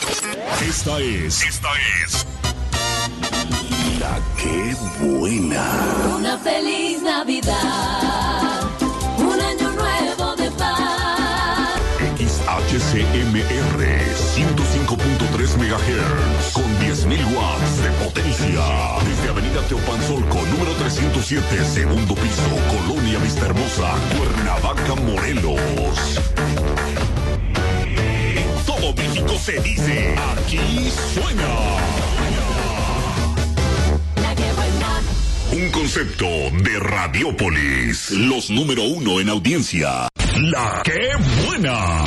Esta es La Qué Buena. Una feliz Navidad, un año nuevo de paz. XHCMR 105.3 MHz con 10.000 watts de potencia. Desde Avenida Teopanzolco, número 307, segundo piso, Colonia Vista Hermosa, Cuernavaca, Morelos. En todo México se dice, aquí suena. La Qué Buena. Un concepto de Radiópolis, los número 1 en audiencia. La Qué Buena.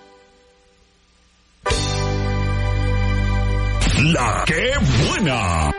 La Qué Buena.